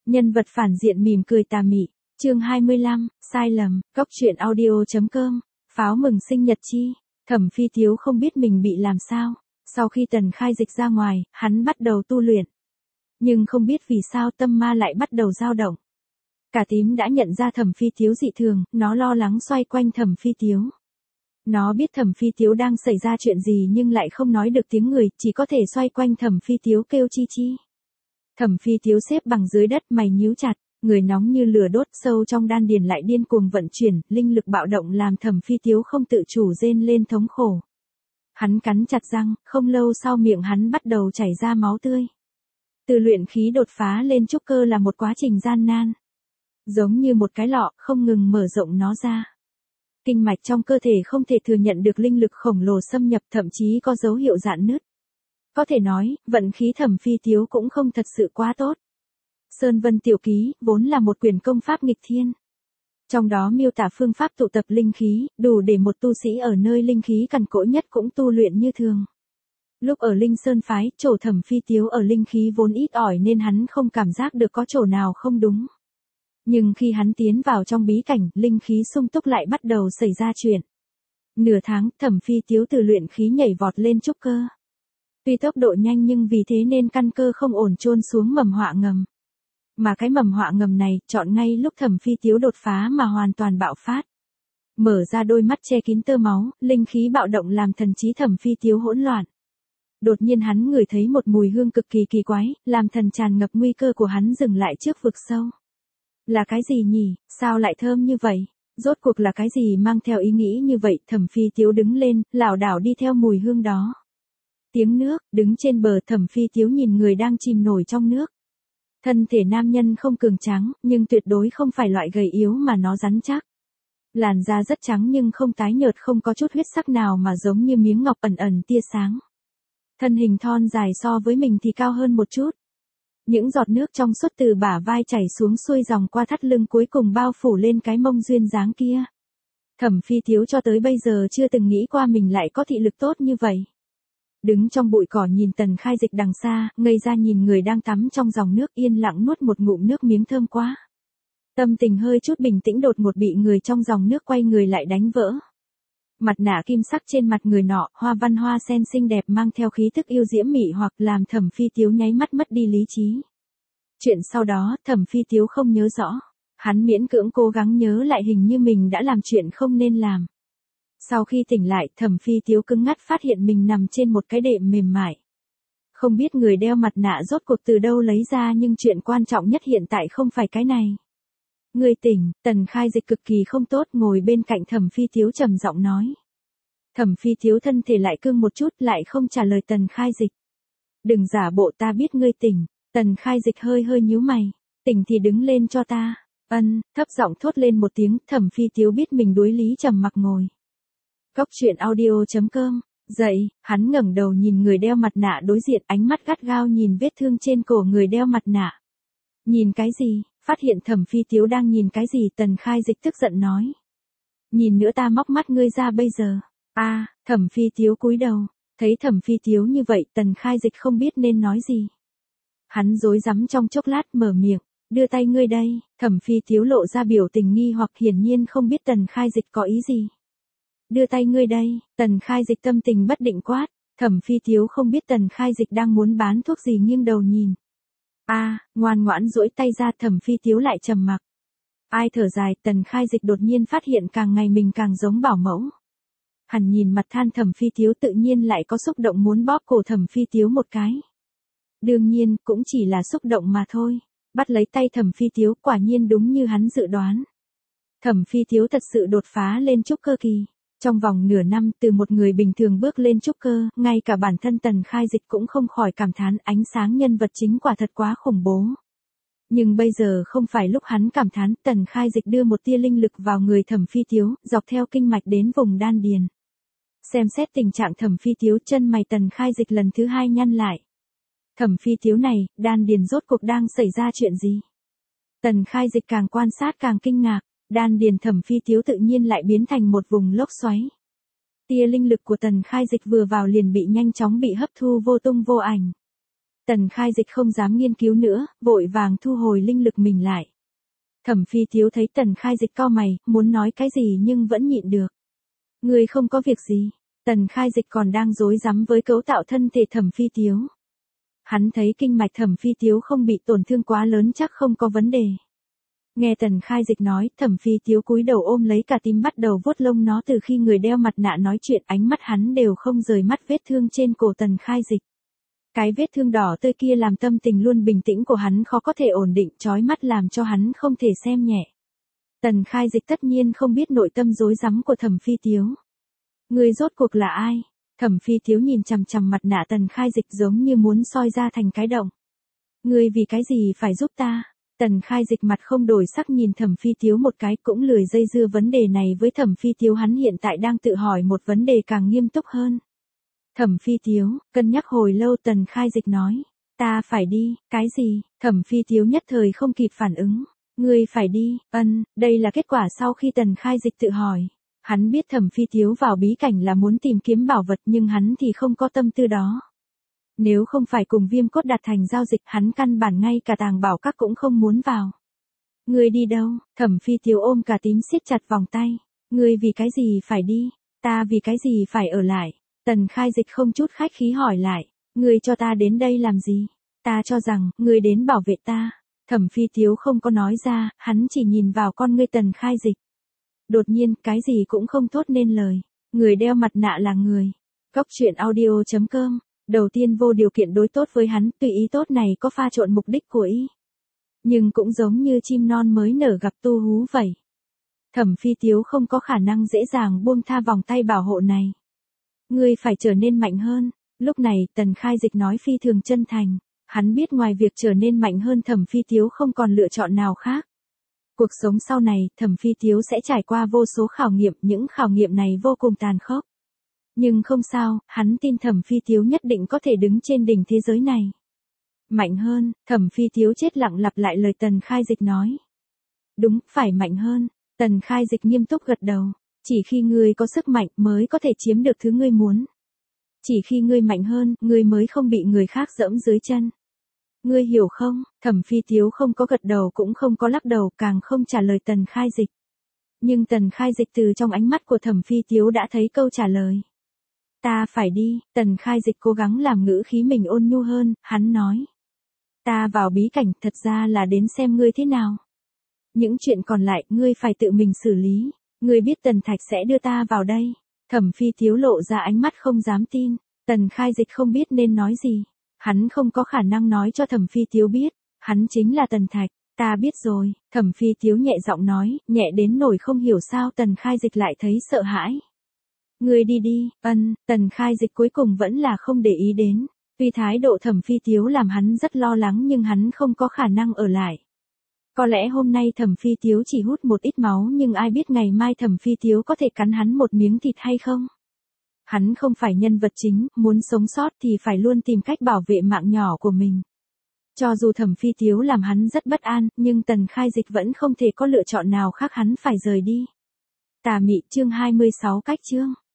Nhân vật phản diện mỉm cười tà mị. Chương 25, sai lầm. Góc truyện audio.com. Pháo mừng sinh nhật chi. Thẩm Phi Tiếu không biết mình bị làm sao. Sau khi Tần Khai Dịch ra ngoài, hắn bắt đầu tu luyện. Nhưng không biết vì sao tâm ma lại bắt đầu dao động. Cả tím đã nhận ra Thẩm Phi Tiếu dị thường, nó lo lắng xoay quanh Thẩm Phi Tiếu. Nó biết Thẩm Phi Tiếu đang xảy ra chuyện gì nhưng lại không nói được tiếng người, chỉ có thể xoay quanh Thẩm Phi Tiếu kêu chi chi. Thẩm Phi Tiếu xếp bằng dưới đất, mày nhíu chặt, người nóng như lửa đốt, sâu trong đan điền lại điên cuồng vận chuyển, linh lực bạo động làm Thẩm Phi Tiếu không tự chủ rên lên thống khổ. Hắn cắn chặt răng, không lâu sau miệng hắn bắt đầu chảy ra máu tươi. Từ luyện khí đột phá lên trúc cơ là một quá trình gian nan. Giống như một cái lọ, không ngừng mở rộng nó ra. Kinh mạch trong cơ thể không thể thừa nhận được linh lực khổng lồ xâm nhập, thậm chí có dấu hiệu rạn nứt. Có thể nói, vận khí Thẩm Phi Tiếu cũng không thật sự quá tốt. Sơn Vân Tiểu Ký, vốn là một quyển công pháp nghịch thiên. Trong đó miêu tả phương pháp tụ tập linh khí, đủ để một tu sĩ ở nơi linh khí cằn cỗi nhất cũng tu luyện như thường. Lúc ở Linh Sơn Phái, chỗ Thẩm Phi Tiếu ở linh khí vốn ít ỏi nên hắn không cảm giác được có chỗ nào không đúng. Nhưng khi hắn tiến vào trong bí cảnh, linh khí sung túc lại bắt đầu xảy ra chuyện. Nửa tháng, Thẩm Phi Tiếu từ luyện khí nhảy vọt lên trúc cơ. Tuy tốc độ nhanh nhưng vì thế nên căn cơ không ổn chôn xuống mầm họa ngầm. Mà cái mầm họa ngầm này, chọn ngay lúc Thẩm Phi Tiếu đột phá mà hoàn toàn bạo phát. Mở ra đôi mắt che kín tơ máu, linh khí bạo động làm thần trí Thẩm Phi Tiếu hỗn loạn. Đột nhiên hắn ngửi thấy một mùi hương cực kỳ kỳ quái, làm thần tràn ngập nguy cơ của hắn dừng lại trước vực sâu. Là cái gì nhỉ, sao lại thơm như vậy? Rốt cuộc là cái gì mang theo ý nghĩ như vậy? Thẩm Phi Tiếu đứng lên, lảo đảo đi theo mùi hương đó. Tiếng nước, đứng trên bờ, Thẩm Phi Tiếu nhìn người đang chìm nổi trong nước. Thân thể nam nhân không cường tráng, nhưng tuyệt đối không phải loại gầy yếu mà nó rắn chắc. Làn da rất trắng nhưng không tái nhợt, không có chút huyết sắc nào mà giống như miếng ngọc ẩn ẩn tia sáng. Thân hình thon dài so với mình thì cao hơn một chút. Những giọt nước trong suốt từ bả vai chảy xuống xuôi dòng qua thắt lưng cuối cùng bao phủ lên cái mông duyên dáng kia. Thẩm Phi Tiếu cho tới bây giờ chưa từng nghĩ qua mình lại có thị lực tốt như vậy. Đứng trong bụi cỏ nhìn Tần Khai Dịch đằng xa, ngây ra nhìn người đang tắm trong dòng nước, yên lặng nuốt một ngụm nước miếng thơm quá. Tâm tình hơi chút bình tĩnh đột ngột bị người trong dòng nước quay người lại đánh vỡ. Mặt nạ kim sắc trên mặt người nọ, hoa văn hoa sen xinh đẹp mang theo khí thức yêu diễm mị hoặc làm Thẩm Phi Tiếu nháy mắt mất đi lý trí. Chuyện sau đó, Thẩm Phi Tiếu không nhớ rõ. Hắn miễn cưỡng cố gắng nhớ lại, hình như mình đã làm chuyện không nên làm. Sau khi tỉnh lại, Thẩm Phi Tiếu cứng ngắt phát hiện mình nằm trên một cái đệm mềm mại. Không biết người đeo mặt nạ rốt cuộc từ đâu lấy ra, nhưng chuyện quan trọng nhất hiện tại không phải cái này. Người tỉnh, Tần Khai Dịch cực kỳ không tốt ngồi bên cạnh Thẩm Phi Tiếu trầm giọng nói. Thẩm Phi Tiếu thân thể lại cương một chút, lại không trả lời Tần Khai Dịch. Đừng giả bộ, ta biết ngươi tỉnh. Tần Khai Dịch hơi hơi nhíu mày. Tỉnh thì đứng lên cho ta. Thấp giọng thốt lên một tiếng. Thẩm Phi Tiếu biết mình đuối lý, trầm mặc ngồi. Góc truyện audio.com. Dậy, hắn ngẩng đầu nhìn người đeo mặt nạ đối diện, ánh mắt gắt gao nhìn vết thương trên cổ người đeo mặt nạ. Nhìn cái gì? Phát hiện Thẩm Phi Tiếu đang nhìn cái gì, Tần Khai Dịch tức giận nói. Nhìn nữa ta móc mắt ngươi ra bây giờ. Thẩm Phi Tiếu cúi đầu. Thấy Thẩm Phi Tiếu như vậy, Tần Khai Dịch không biết nên nói gì. Hắn rối rắm trong chốc lát mở miệng. Đưa tay ngươi đây. Thẩm Phi Tiếu lộ ra biểu tình nghi hoặc, hiển nhiên không biết Tần Khai Dịch có ý gì. Đưa tay ngươi đây. Tần Khai Dịch tâm tình bất định quát. Thẩm Phi Tiếu không biết Tần Khai Dịch đang muốn bán thuốc gì, nghiêng đầu nhìn. Ngoan ngoãn duỗi tay ra. Thẩm Phi Tiếu lại trầm mặc. Ai thở dài, Tần Khai Dịch đột nhiên phát hiện càng ngày mình càng giống bảo mẫu. Hắn nhìn mặt than Thẩm Phi Tiếu, tự nhiên lại có xúc động muốn bóp cổ Thẩm Phi Tiếu một cái. Đương nhiên, cũng chỉ là xúc động mà thôi. Bắt lấy tay Thẩm Phi Tiếu, quả nhiên đúng như hắn dự đoán. Thẩm Phi Tiếu thật sự đột phá lên trúc cơ kỳ. Trong vòng nửa năm, từ một người bình thường bước lên trúc cơ, ngay cả bản thân Tần Khai Dịch cũng không khỏi cảm thán, ánh sáng nhân vật chính quả thật quá khủng bố. Nhưng bây giờ không phải lúc hắn cảm thán. Tần Khai Dịch đưa một tia linh lực vào người Thẩm Phi Tiếu, dọc theo kinh mạch đến vùng đan điền. Xem xét tình trạng Thẩm Phi Tiếu, chân mày Tần Khai Dịch lần thứ hai nhăn lại. Thẩm Phi Tiếu này, đan điền rốt cuộc đang xảy ra chuyện gì? Tần Khai Dịch càng quan sát càng kinh ngạc. Đan điền Thẩm Phi Tiếu tự nhiên lại biến thành một vùng lốc xoáy. Tia linh lực của Tần Khai Dịch vừa vào liền bị nhanh chóng bị hấp thu vô tung vô ảnh. Tần Khai Dịch không dám nghiên cứu nữa, vội vàng thu hồi linh lực mình lại. Thẩm Phi Tiếu thấy Tần Khai Dịch cau mày, muốn nói cái gì nhưng vẫn nhịn được. Ngươi không có việc gì. Tần Khai Dịch còn đang rối rắm với cấu tạo thân thể Thẩm Phi Tiếu. Hắn thấy kinh mạch Thẩm Phi Tiếu không bị tổn thương quá lớn chắc không có vấn đề. Nghe Tần Khai Dịch nói, Thẩm Phi Tiếu cúi đầu ôm lấy cà tím bắt đầu vuốt lông nó. Từ khi người đeo mặt nạ nói chuyện, ánh mắt hắn đều không rời mắt vết thương trên cổ Tần Khai Dịch. Cái vết thương đỏ tươi kia làm tâm tình luôn bình tĩnh của hắn khó có thể ổn định, chói mắt làm cho hắn không thể xem nhẹ. Tần Khai Dịch tất nhiên không biết nội tâm rối rắm của Thẩm Phi Tiếu. Người rốt cuộc là ai? Thẩm Phi Tiếu nhìn chằm chằm mặt nạ Tần Khai Dịch giống như muốn soi ra thành cái động. Ngươi vì cái gì phải giúp ta? Tần Khai Dịch mặt không đổi sắc nhìn Thẩm Phi Tiếu một cái, cũng lười dây dưa vấn đề này với Thẩm Phi Tiếu. Hắn hiện tại đang tự hỏi một vấn đề càng nghiêm túc hơn. Thẩm Phi Tiếu, cân nhắc hồi lâu Tần Khai Dịch nói. Ta phải đi, cái gì? Thẩm Phi Tiếu nhất thời không kịp phản ứng. Ngươi phải đi, đây là kết quả sau khi Tần Khai Dịch tự hỏi. Hắn biết Thẩm Phi Tiếu vào bí cảnh là muốn tìm kiếm bảo vật nhưng hắn thì không có tâm tư đó. Nếu không phải cùng Viêm Cốt đạt thành giao dịch, hắn căn bản ngay cả tàng bảo các cũng không muốn vào. Ngươi đi đâu? Thẩm Phi Tiếu ôm cà tím siết chặt vòng tay. Ngươi vì cái gì phải đi? Ta vì cái gì phải ở lại? Tần Khai Dịch không chút khách khí hỏi lại. Ngươi cho ta đến đây làm gì? Ta cho rằng, ngươi đến bảo vệ ta. Thẩm Phi Tiếu không có nói ra, hắn chỉ nhìn vào con ngươi Tần Khai Dịch. Đột nhiên, cái gì cũng không thốt nên lời. Người đeo mặt nạ là người. Góc truyện audio.com. Đầu tiên vô điều kiện đối tốt với hắn, tùy ý tốt này có pha trộn mục đích của ý. Nhưng cũng giống như chim non mới nở gặp tu hú vậy. Thẩm Phi Tiếu không có khả năng dễ dàng buông tha vòng tay bảo hộ này. Ngươi phải trở nên mạnh hơn. Lúc này, Tần Khai Dịch nói phi thường chân thành. Hắn biết ngoài việc trở nên mạnh hơn Thẩm Phi Tiếu không còn lựa chọn nào khác. Cuộc sống sau này, Thẩm Phi Tiếu sẽ trải qua vô số khảo nghiệm, những khảo nghiệm này vô cùng tàn khốc. Nhưng không sao, hắn tin Thẩm Phi Tiếu nhất định có thể đứng trên đỉnh thế giới này. Mạnh hơn, Thẩm Phi Tiếu chết lặng lặp lại lời Tần Khai Dịch nói. Đúng, phải mạnh hơn. Tần Khai Dịch nghiêm túc gật đầu. Chỉ khi ngươi có sức mạnh mới có thể chiếm được thứ ngươi muốn. Chỉ khi ngươi mạnh hơn, ngươi mới không bị người khác giẫm dưới chân. Ngươi hiểu không? Thẩm Phi Tiếu không có gật đầu cũng không có lắc đầu, càng không trả lời Tần Khai Dịch. Nhưng Tần Khai Dịch từ trong ánh mắt của Thẩm Phi Tiếu đã thấy câu trả lời. Ta phải đi. Tần Khai Dịch cố gắng làm ngữ khí mình ôn nhu hơn, hắn nói. Ta vào bí cảnh thật ra là đến xem ngươi thế nào. Những chuyện còn lại ngươi phải tự mình xử lý. Ngươi biết Tần Thạch sẽ đưa ta vào đây. Thẩm Phi Tiếu lộ ra ánh mắt không dám tin. Tần Khai Dịch không biết nên nói gì. Hắn không có khả năng nói cho Thẩm Phi Tiếu biết. Hắn chính là Tần Thạch. Ta biết rồi. Thẩm Phi Tiếu nhẹ giọng nói, nhẹ đến nỗi không hiểu sao Tần Khai Dịch lại thấy sợ hãi. Ngươi đi đi, Tần Khai Dịch cuối cùng vẫn là không để ý đến. Tuy thái độ Thẩm Phi Tiếu làm hắn rất lo lắng nhưng hắn không có khả năng ở lại. Có lẽ hôm nay Thẩm Phi Tiếu chỉ hút một ít máu nhưng ai biết ngày mai Thẩm Phi Tiếu có thể cắn hắn một miếng thịt hay không? Hắn không phải nhân vật chính, muốn sống sót thì phải luôn tìm cách bảo vệ mạng nhỏ của mình. Cho dù Thẩm Phi Tiếu làm hắn rất bất an, nhưng Tần Khai Dịch vẫn không thể có lựa chọn nào khác, hắn phải rời đi. Tà mị chương 26 cách chương.